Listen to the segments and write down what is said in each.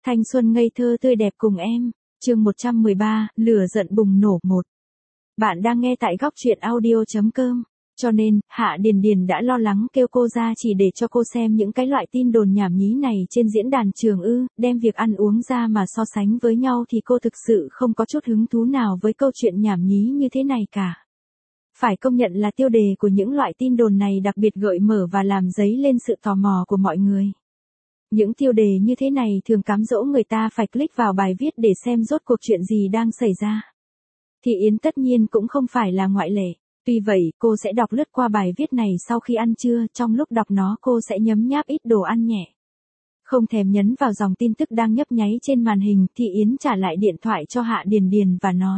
Thanh xuân ngây thơ tươi đẹp cùng em, chương 113, lửa giận bùng nổ 1. Bạn đang nghe tại góc truyện audio.com, cho nên, Hạ Điền Điền đã lo lắng kêu cô ra chỉ để cho cô xem những cái loại tin đồn nhảm nhí này trên diễn đàn trường đem việc ăn uống ra mà so sánh với nhau thì cô thực sự không có chút hứng thú nào với câu chuyện nhảm nhí như thế này cả. Phải công nhận là tiêu đề của những loại tin đồn này đặc biệt gợi mở và làm dấy lên sự tò mò của mọi người. Những tiêu đề như thế này thường cám dỗ người ta phải click vào bài viết để xem rốt cuộc chuyện gì đang xảy ra. Thị Yến tất nhiên cũng không phải là ngoại lệ. Tuy vậy, cô sẽ đọc lướt qua bài viết này sau khi ăn trưa, trong lúc đọc nó cô sẽ nhấm nháp ít đồ ăn nhẹ. Không thèm nhấn vào dòng tin tức đang nhấp nháy trên màn hình, Thị Yến trả lại điện thoại cho Hạ Điền Điền và nói.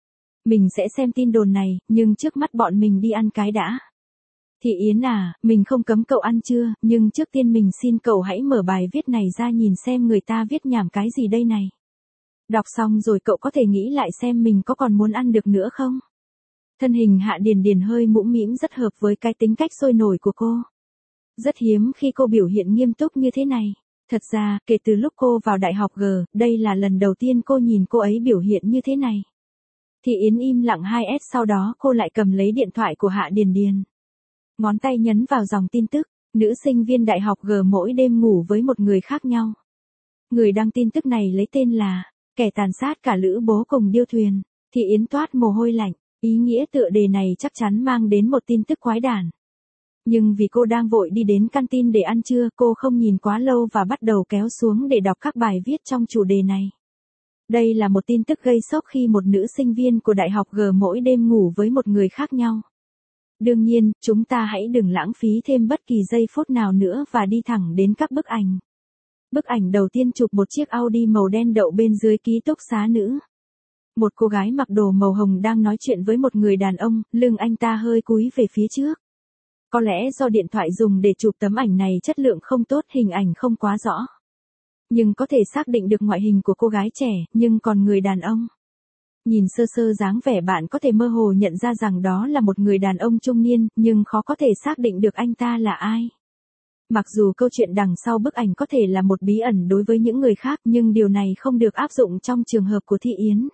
Mình sẽ xem tin đồn này, nhưng trước mắt bọn mình đi ăn cái đã. Thị Yến à, mình không cấm cậu ăn trưa, nhưng trước tiên mình xin cậu hãy mở bài viết này ra nhìn xem người ta viết nhảm cái gì đây này. Đọc xong rồi cậu có thể nghĩ lại xem mình có còn muốn ăn được nữa không? Thân hình Hạ Điền Điền hơi mũm mĩm rất hợp với cái tính cách sôi nổi của cô. Rất hiếm khi cô biểu hiện nghiêm túc như thế này. Thật ra, kể từ lúc cô vào đại học G, đây là lần đầu tiên cô nhìn cô ấy biểu hiện như thế này. Thị Yến im lặng 2S, sau đó cô lại cầm lấy điện thoại của Hạ Điền Điền. Ngón tay nhấn vào dòng tin tức, nữ sinh viên đại học G mỗi đêm ngủ với một người khác nhau. Người đăng tin tức này lấy tên là, kẻ tàn sát cả lữ bố cùng điêu thuyền. Thị Yến toát mồ hôi lạnh, ý nghĩa tựa đề này chắc chắn mang đến một tin tức quái đản. Nhưng vì cô đang vội đi đến căn tin để ăn trưa, cô không nhìn quá lâu và bắt đầu kéo xuống để đọc các bài viết trong chủ đề này. Đây là một tin tức gây sốc khi một nữ sinh viên của đại học G mỗi đêm ngủ với một người khác nhau. Đương nhiên, chúng ta hãy đừng lãng phí thêm bất kỳ giây phút nào nữa và đi thẳng đến các bức ảnh. Bức ảnh đầu tiên chụp một chiếc Audi màu đen đậu bên dưới ký túc xá nữ. Một cô gái mặc đồ màu hồng đang nói chuyện với một người đàn ông, lưng anh ta hơi cúi về phía trước. Có lẽ do điện thoại dùng để chụp tấm ảnh này chất lượng không tốt, hình ảnh không quá rõ. Nhưng có thể xác định được ngoại hình của cô gái trẻ, nhưng còn người đàn ông. Nhìn sơ sơ dáng vẻ bạn có thể mơ hồ nhận ra rằng đó là một người đàn ông trung niên, nhưng khó có thể xác định được anh ta là ai. Mặc dù câu chuyện đằng sau bức ảnh có thể là một bí ẩn đối với những người khác, nhưng điều này không được áp dụng trong trường hợp của Thị Yến.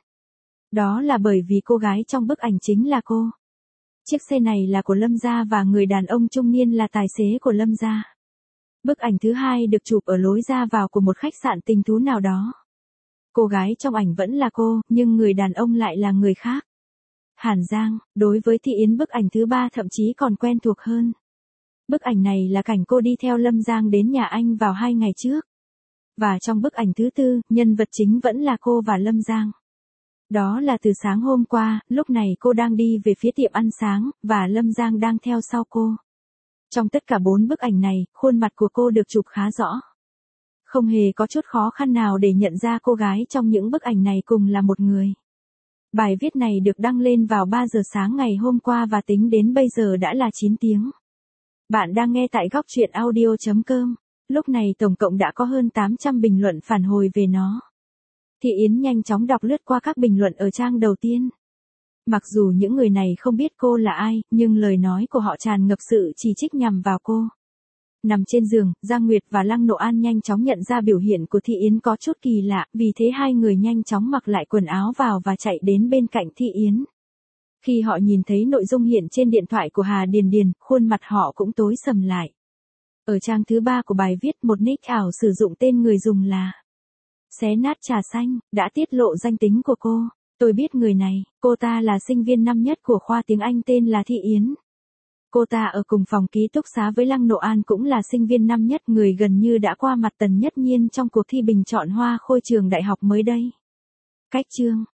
Đó là bởi vì cô gái trong bức ảnh chính là cô. Chiếc xe này là của Lâm gia và người đàn ông trung niên là tài xế của Lâm gia. Bức ảnh thứ hai được chụp ở lối ra vào của một khách sạn tình thú nào đó. Cô gái trong ảnh vẫn là cô, nhưng người đàn ông lại là người khác. Hàn Giang, đối với Thị Yến bức ảnh thứ ba thậm chí còn quen thuộc hơn. Bức ảnh này là cảnh cô đi theo Lâm Giang đến nhà anh vào 2 ngày trước. Và trong bức ảnh thứ tư, nhân vật chính vẫn là cô và Lâm Giang. Đó là từ sáng hôm qua, lúc này cô đang đi về phía tiệm ăn sáng, và Lâm Giang đang theo sau cô. Trong tất cả 4 bức ảnh này, khuôn mặt của cô được chụp khá rõ. Không hề có chút khó khăn nào để nhận ra cô gái trong những bức ảnh này cùng là một người. Bài viết này được đăng lên vào 3 giờ sáng ngày hôm qua và tính đến bây giờ đã là 9 tiếng. Bạn đang nghe tại góc truyện audio.com. Lúc này tổng cộng đã có hơn 800 bình luận phản hồi về nó. Thị Yến nhanh chóng đọc lướt qua các bình luận ở trang đầu tiên. Mặc dù những người này không biết cô là ai, nhưng lời nói của họ tràn ngập sự chỉ trích nhằm vào cô. Nằm trên giường, Giang Nguyệt và Lăng Nộ An nhanh chóng nhận ra biểu hiện của Thị Yến có chút kỳ lạ, vì thế hai người nhanh chóng mặc lại quần áo vào và chạy đến bên cạnh Thị Yến. Khi họ nhìn thấy nội dung hiện trên điện thoại của Hà Điền Điền, khuôn mặt họ cũng tối sầm lại. Ở trang thứ 3 của bài viết, một nick ảo sử dụng tên người dùng là Xé Nát Trà Xanh, đã tiết lộ danh tính của cô. Tôi biết người này, cô ta là sinh viên năm nhất của khoa tiếng Anh tên là Thị Yến. Cô ta ở cùng phòng ký túc xá với Lăng Nộ An cũng là sinh viên năm nhất, người gần như đã qua mặt Tần Nhất Nhiên trong cuộc thi bình chọn hoa khôi trường đại học mới đây. Cách chương,